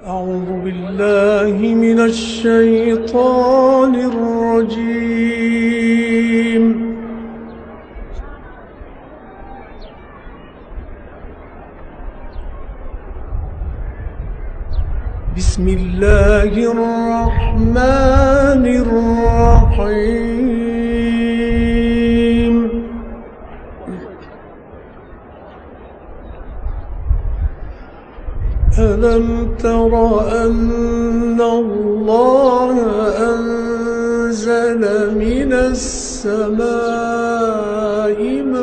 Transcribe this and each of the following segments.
أعوذ بالله من الشيطان الرجيم. بسم الله الرحمن الرحيم. ألم تر أن الله أنزل من السماء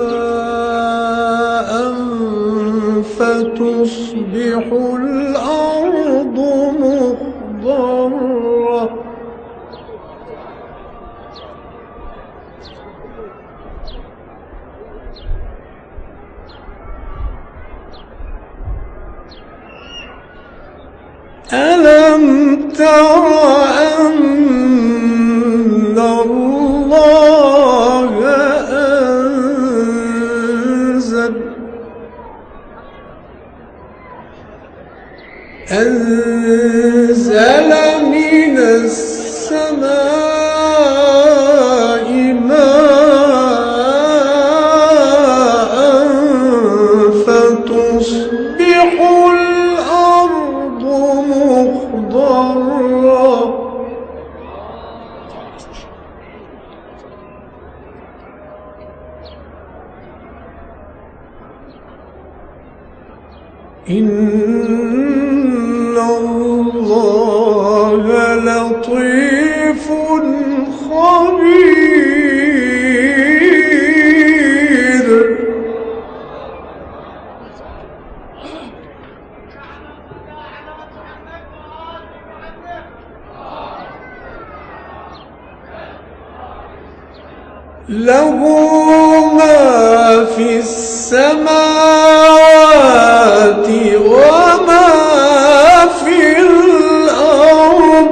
ماء فتصبح الأرض مخضرة ألم تر أن الله أنزل من السماء ماء فتصبح الأرض مخضرة إن الله لطيف خبير. له ما في السماوات وما في الأرض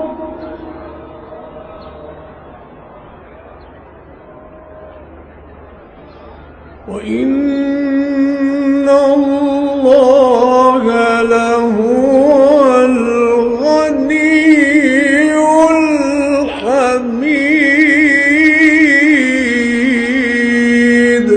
وإن الله لهو الغني الحميد.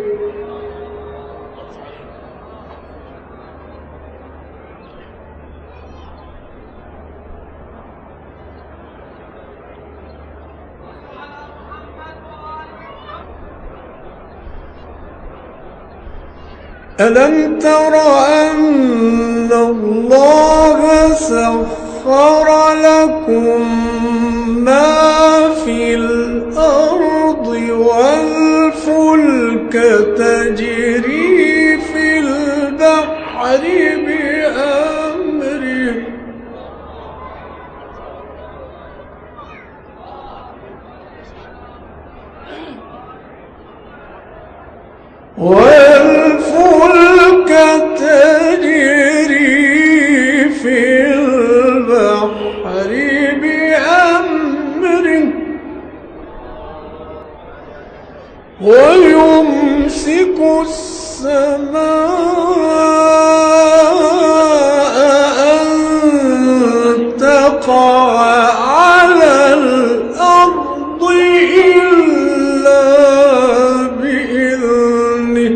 ألم تر أن الله سخر لكم ما في الأرض والفلك تجري في البحر بأمره والفلك تجري في البحر بأمره ويمسك السماء أن تقع على الأرض إلا بإذنه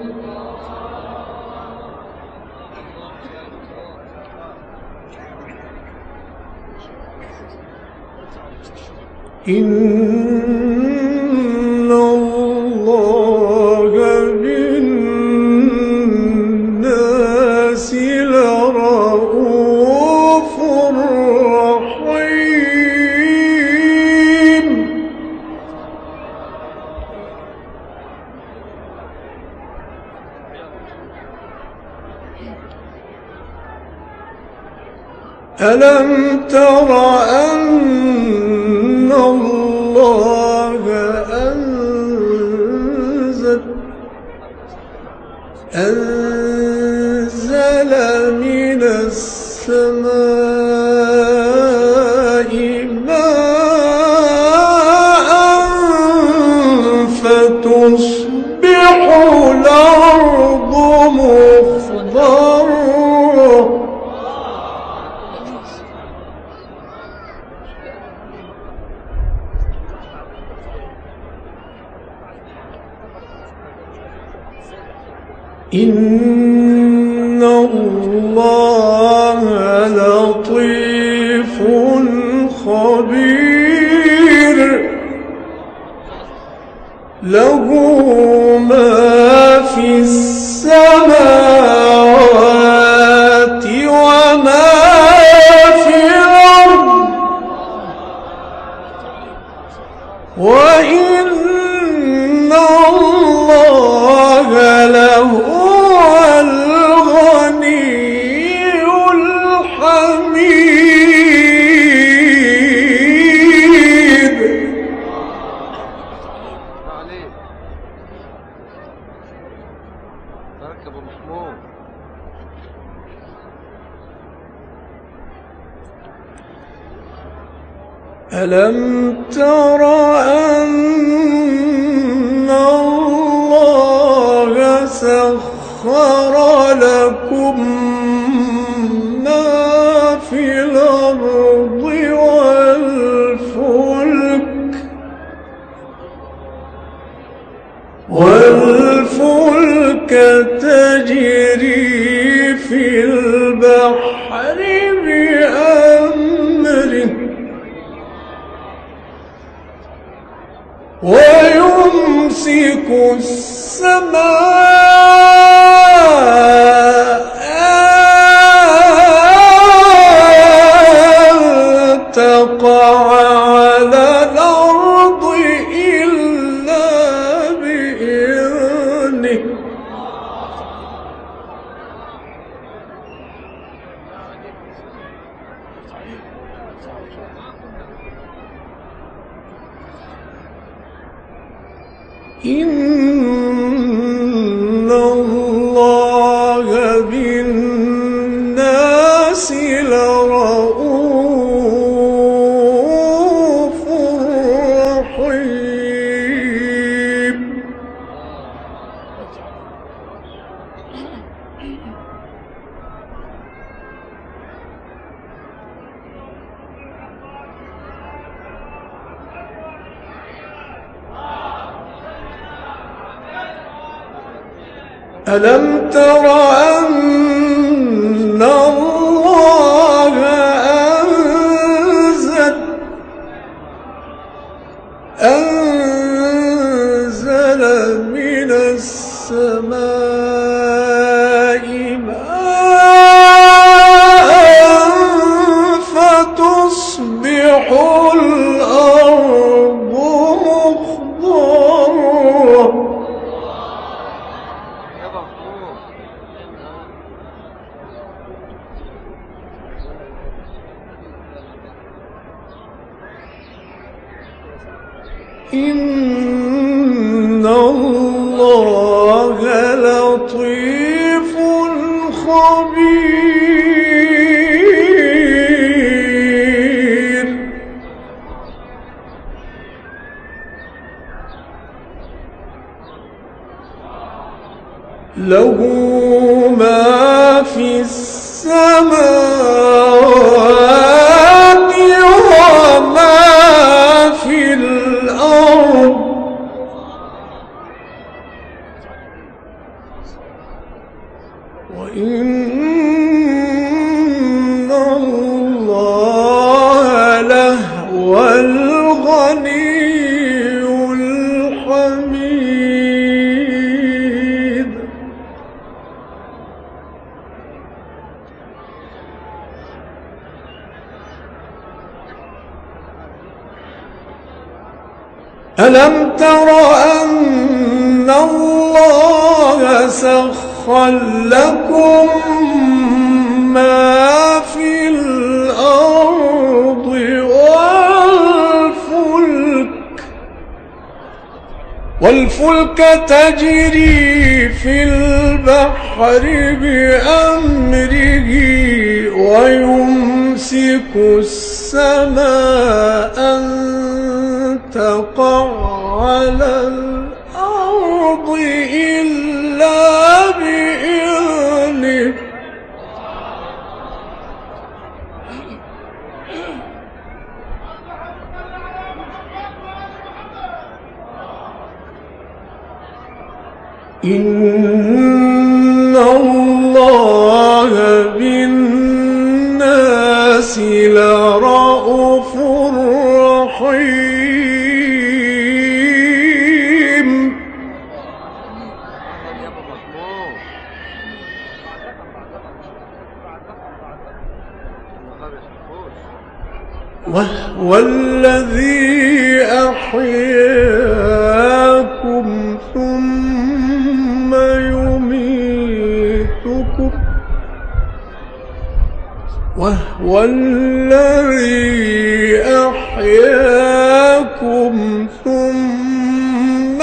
إن الله بالناس لرؤوف رحيم. ألم تر أن الله أنزل من السماء ماء فتصبح الأرض مخضرة إن الله لطيف خبير له ما في السماوات وما في الأرض وإن الله لهو الغني الحميد. تركب محمود. ألم تر أن الله سخر لكم ما في الأرض والفلك تجري في البحر بأمره ويمسك السماء أن تقع على الأرض إلا بإذنه إن الله بالناس لرؤوف رحيم. ألم تر أن الله أنزل من السماء ماء فتصبح الأرض مخضرة إن الله لطيف خبير له ما في السماوات وما في الأرض وإن الله لهو الغني الحميد. ألم تر أن الله سخر لكم ما في الأرض والفلك تجري في البحر بأمره ويمسك السماء أن تقع على الأرض إلا بإذنه إن بالناس لرءوف رحيم. وهو الذي أحياكم ثم يميتكم وهو الذي أحياكم ثم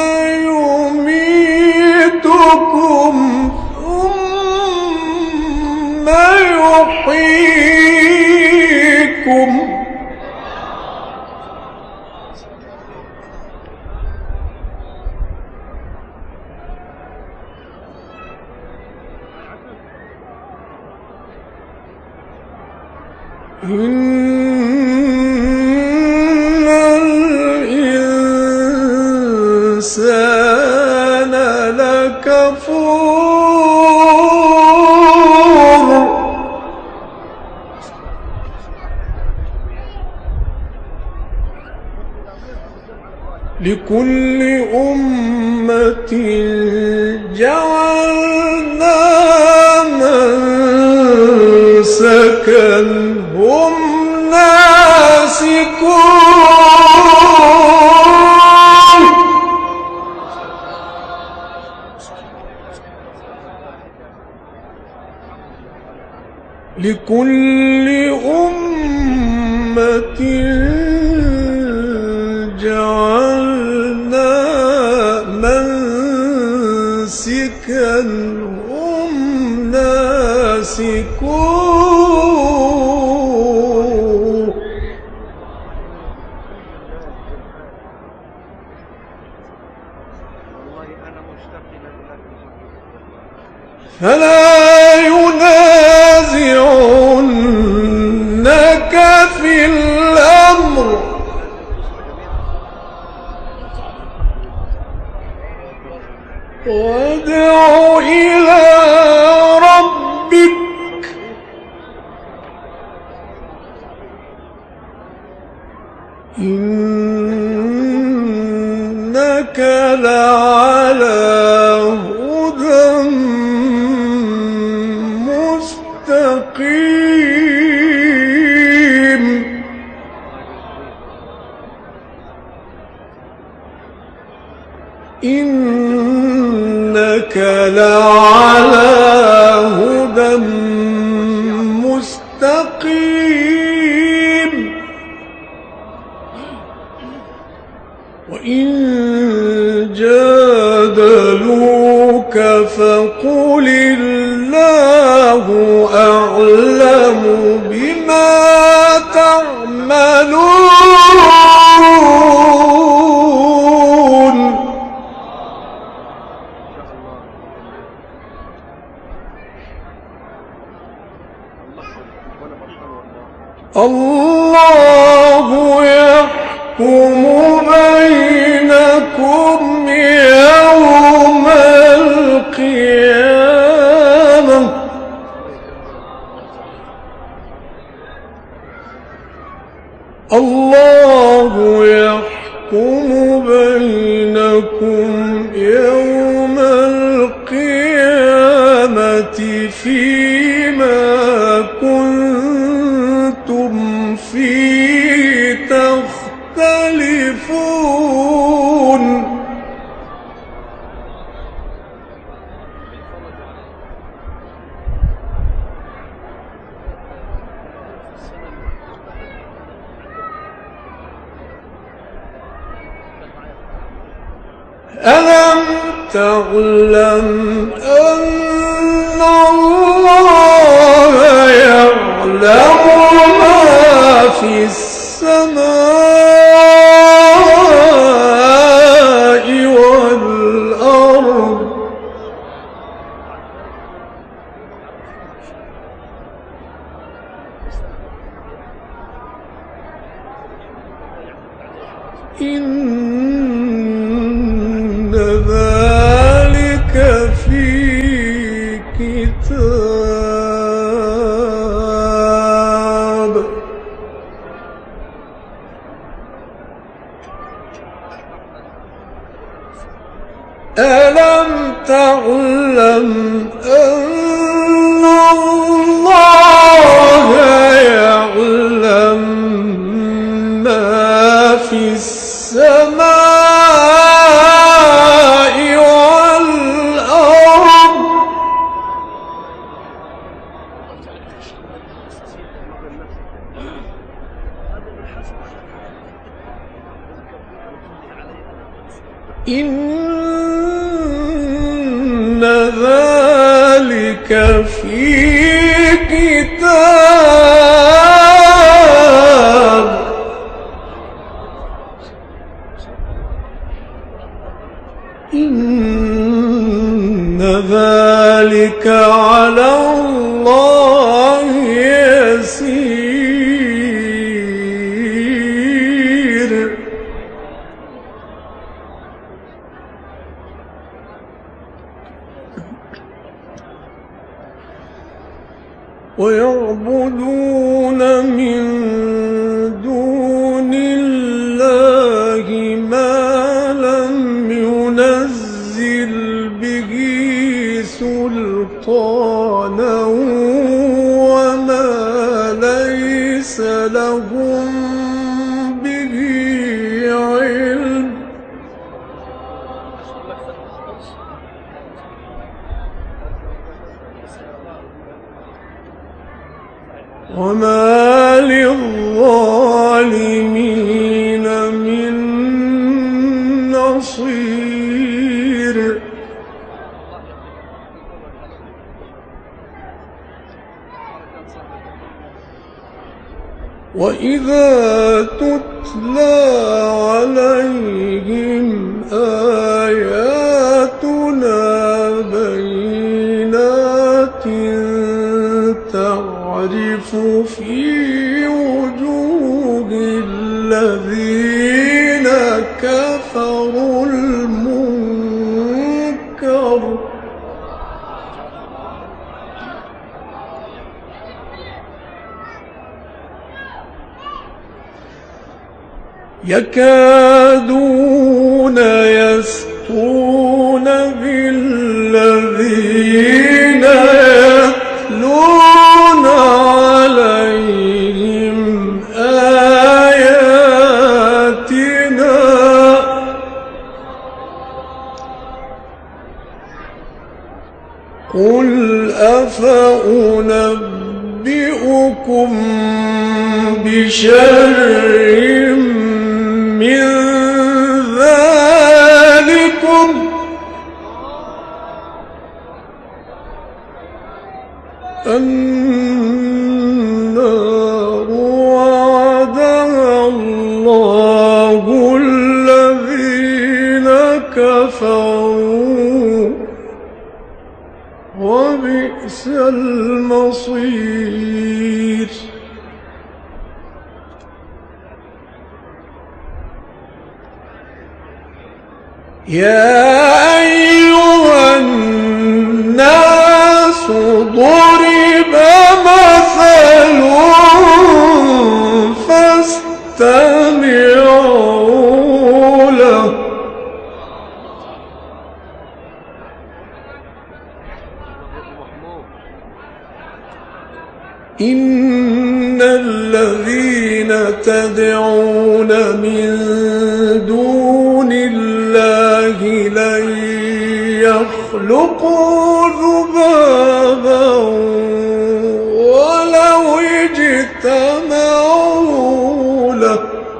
يميتكم ثم يحييكم. إن الإنسان لكفور لكل أمة جعلنا منسكا هم ناسكوه لكل أمة جعلنا منسكا هم ناسكوه. فلا ينازعنك في الأمر وادع إلى ربك إنك لعلى هدى مستقيم. إنك لعلى هدى مستقيم. وإن جادلوك فقل الله أعلم بما تعملون. الله يحكم بينكم يوم القيامة الله يحكم بينكم يوم القيامة فيما كنتم فيه تختلفون. ألم تعلم أن الله يعلم ما في السماء والأرض إن ذلك في كتاب يعلم أن الله يعلم ما في السماء والأرض إن ذلك في كتاب إن ذلك على الله يسير ويعبدون من دون الله ما لم ينزل به سلطانا وما ليس لهم به علم وما للظالمين من نصير وإذا تتلى عليهم آياتنا بينات تعرف في وجوه الذين كفروا المنكر يكادون يسطون بالذين يتلون عليهم آياتنا قل أفأنبئكم بشر من ذلكم النار وعدها الله الذين كفروا وبئس المصير يا أيها الناس ضرب مثل فاستمعوا له إن الذين تدعون من دون الله لن يخلقوا ذبابا ولو اجتمعوا له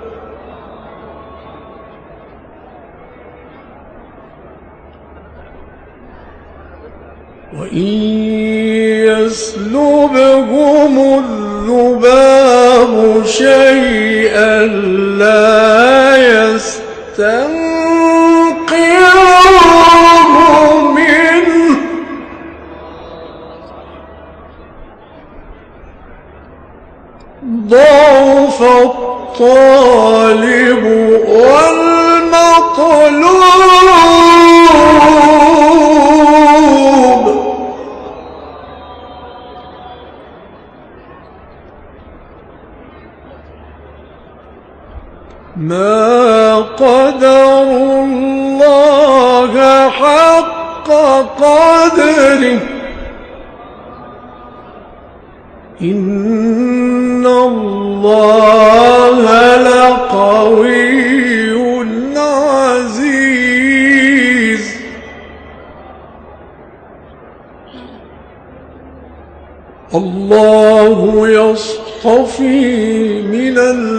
وإن يسلبهم الذباب شيئا لا يستنقذوه منه ضعف الطالب والمطلوب ما قدروا الله حق قدره إن الله لقوي عزيز الله يصطفي من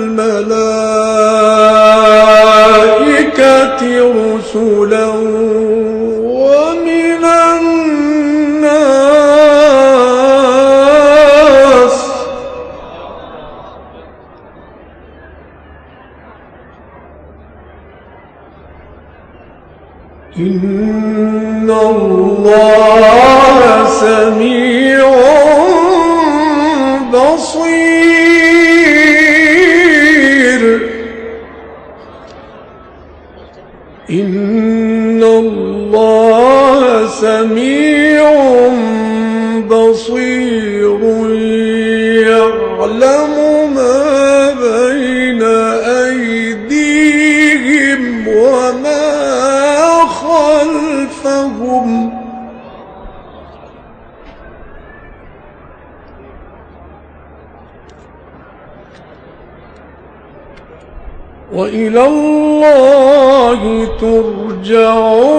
الملائكة رسلا ومن الناس إن الله سميع بصير إن الله سميع بصير يعلم ما بين أيديهم وما خلفهم وإلى الله ترجع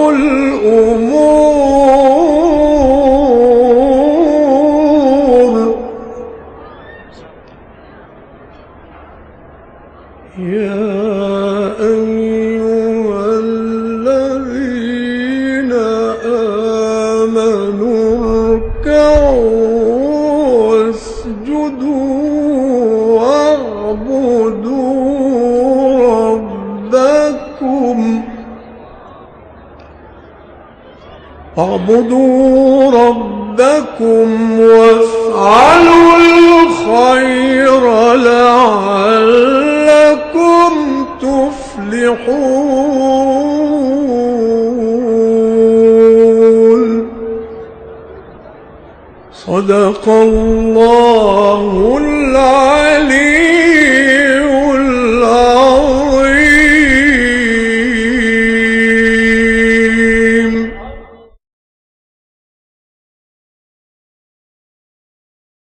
الأمور يا أيها الذين آمنوا اركعوا واسجدوا واعبدوا ربكم وافعلوا الخير لعلكم تفلحون صدق الله العلي